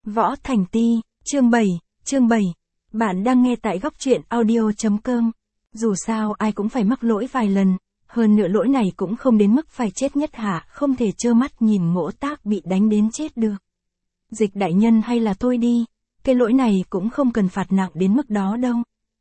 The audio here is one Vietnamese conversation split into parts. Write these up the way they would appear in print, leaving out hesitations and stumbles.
Võ Thành Ti, chương 7. Bạn đang nghe tại góc truyện audio.com. Dù sao ai cũng phải mắc lỗi vài lần, hơn nữa lỗi này cũng không đến mức phải chết Nhất Hạ, không thể trơ mắt nhìn Ngỗ Tác bị đánh đến chết được. Dịch đại nhân hay là thôi đi, cái lỗi này cũng không cần phạt nặng đến mức đó đâu.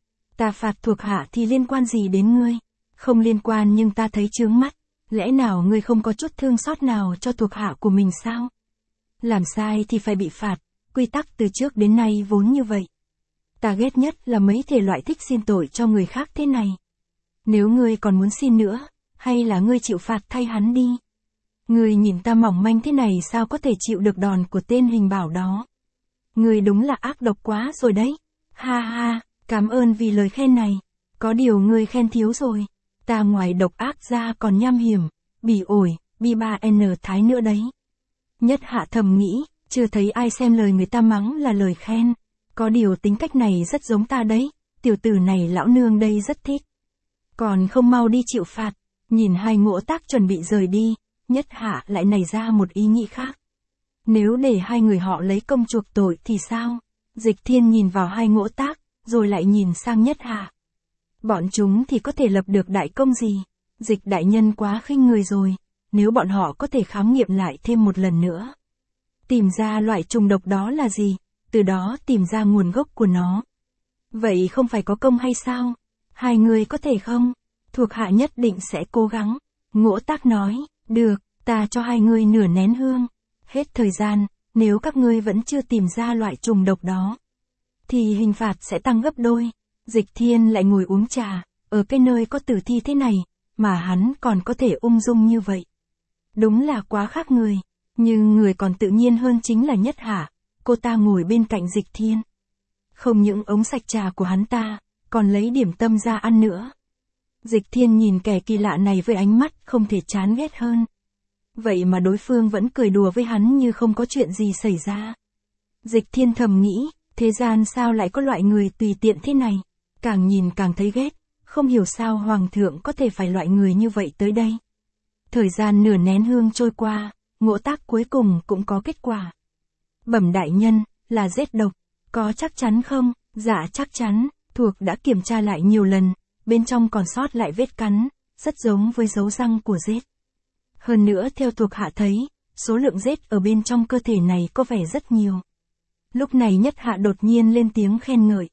Ta phạt thuộc hạ thì liên quan gì đến ngươi? Không liên quan, nhưng ta thấy chướng mắt. Lẽ nào ngươi không có chút thương xót nào cho thuộc hạ của mình sao? Làm sai thì phải bị phạt, quy tắc từ trước đến nay vốn như vậy. Ta ghét nhất là mấy thể loại thích xin tội cho người khác thế này. Nếu ngươi còn muốn xin nữa, hay là ngươi chịu phạt thay hắn đi. Ngươi nhìn ta mỏng manh thế này sao có thể chịu được đòn của tên hình bảo đó. Ngươi đúng là ác độc quá rồi đấy. Ha ha, cảm ơn vì lời khen này. Có điều ngươi khen thiếu rồi. Ta ngoài độc ác ra còn nham hiểm, bỉ ổi, bi ba n thái nữa đấy. Nhất Hạ thầm nghĩ, chưa thấy ai xem lời người ta mắng là lời khen. Có điều tính cách này rất giống ta đấy, tiểu tử này lão nương đây rất thích. Còn không mau đi chịu phạt, nhìn hai Ngỗ Tác chuẩn bị rời đi, Nhất Hạ lại nảy ra một ý nghĩ khác. Nếu để hai người họ lấy công chuộc tội thì sao? Dịch Thiên nhìn vào hai Ngỗ Tác, rồi lại nhìn sang Nhất Hạ. Bọn chúng thì có thể lập được đại công gì? Dịch đại nhân quá khinh người rồi, nếu bọn họ có thể khám nghiệm lại thêm một lần nữa. Tìm ra loại trùng độc đó là gì, từ đó tìm ra nguồn gốc của nó. Vậy không phải có công hay sao? Hai người có thể không? Thuộc hạ nhất định sẽ cố gắng. Ngỗ Tác nói, được, ta cho hai người nửa nén hương. Hết thời gian, nếu các ngươi vẫn chưa tìm ra loại trùng độc đó, thì hình phạt sẽ tăng gấp đôi. Dịch Thiên lại ngồi uống trà, ở cái nơi có tử thi thế này, mà hắn còn có thể ung dung như vậy. Đúng là quá khác người, nhưng người còn tự nhiên hơn chính là Nhất Hạ. Cô ta ngồi bên cạnh Dịch Thiên. Không những ống sạch trà của hắn ta, còn lấy điểm tâm ra ăn nữa. Dịch Thiên nhìn kẻ kỳ lạ này với ánh mắt không thể chán ghét hơn. Vậy mà đối phương vẫn cười đùa với hắn như không có chuyện gì xảy ra. Dịch Thiên thầm nghĩ, thế gian sao lại có loại người tùy tiện thế này. Càng nhìn càng thấy ghét, không hiểu sao Hoàng thượng có thể phải loại người như vậy tới đây. Thời gian nửa nén hương trôi qua, Ngỗ Tác cuối cùng cũng có kết quả. Bẩm đại nhân, là rết độc, có chắc chắn không? Dạ chắc chắn, thuộc đã kiểm tra lại nhiều lần, bên trong còn sót lại vết cắn, rất giống với dấu răng của rết. Hơn nữa theo thuộc hạ thấy, số lượng rết ở bên trong cơ thể này có vẻ rất nhiều. Lúc này Nhất Hạ đột nhiên lên tiếng khen ngợi.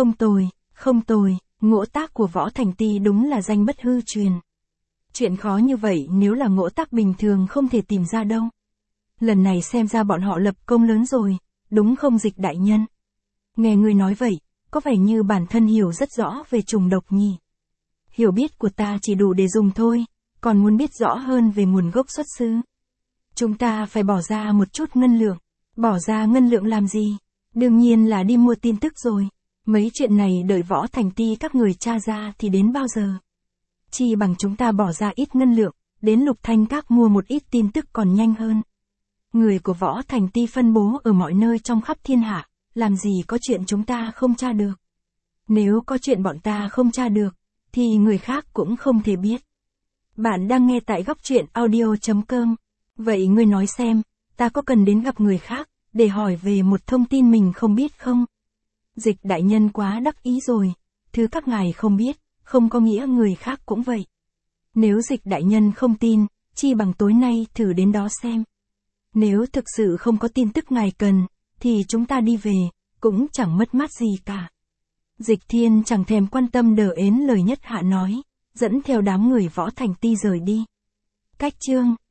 Không tồi, Ngỗ Tác của Võ Thành Ti đúng là danh bất hư truyền. Chuyện khó như vậy nếu là Ngỗ Tác bình thường không thể tìm ra đâu. Lần này xem ra bọn họ lập công lớn rồi, đúng không Dịch đại nhân? Nghe người nói vậy, có vẻ như bản thân hiểu rất rõ về trùng độc nhỉ. Hiểu biết của ta chỉ đủ để dùng thôi, còn muốn biết rõ hơn về nguồn gốc xuất xứ. Chúng ta phải bỏ ra một chút ngân lượng. Bỏ ra ngân lượng làm gì? Đương nhiên là đi mua tin tức rồi. Mấy chuyện này đợi Võ Thành Ti các người tra ra thì đến bao giờ? Chi bằng chúng ta bỏ ra ít ngân lượng, đến Lục Thanh Các mua một ít tin tức còn nhanh hơn. Người của Võ Thành Ti phân bố ở mọi nơi trong khắp thiên hạ, làm gì có chuyện chúng ta không tra được. Nếu có chuyện bọn ta không tra được, thì người khác cũng không thể biết. Bạn đang nghe tại góc truyện audio.com. Vậy ngươi nói xem, ta có cần đến gặp người khác, để hỏi về một thông tin mình không biết không? Dịch đại nhân quá đắc ý rồi, thứ các ngài không biết, không có nghĩa người khác cũng vậy. Nếu Dịch đại nhân không tin, chi bằng tối nay thử đến đó xem. Nếu thực sự không có tin tức ngài cần, thì chúng ta đi về, cũng chẳng mất mát gì cả. Dịch Thiên chẳng thèm quan tâm đờ ến lời Nhất Hạ nói, dẫn theo đám người Võ Thành Ti rời đi. Cách chương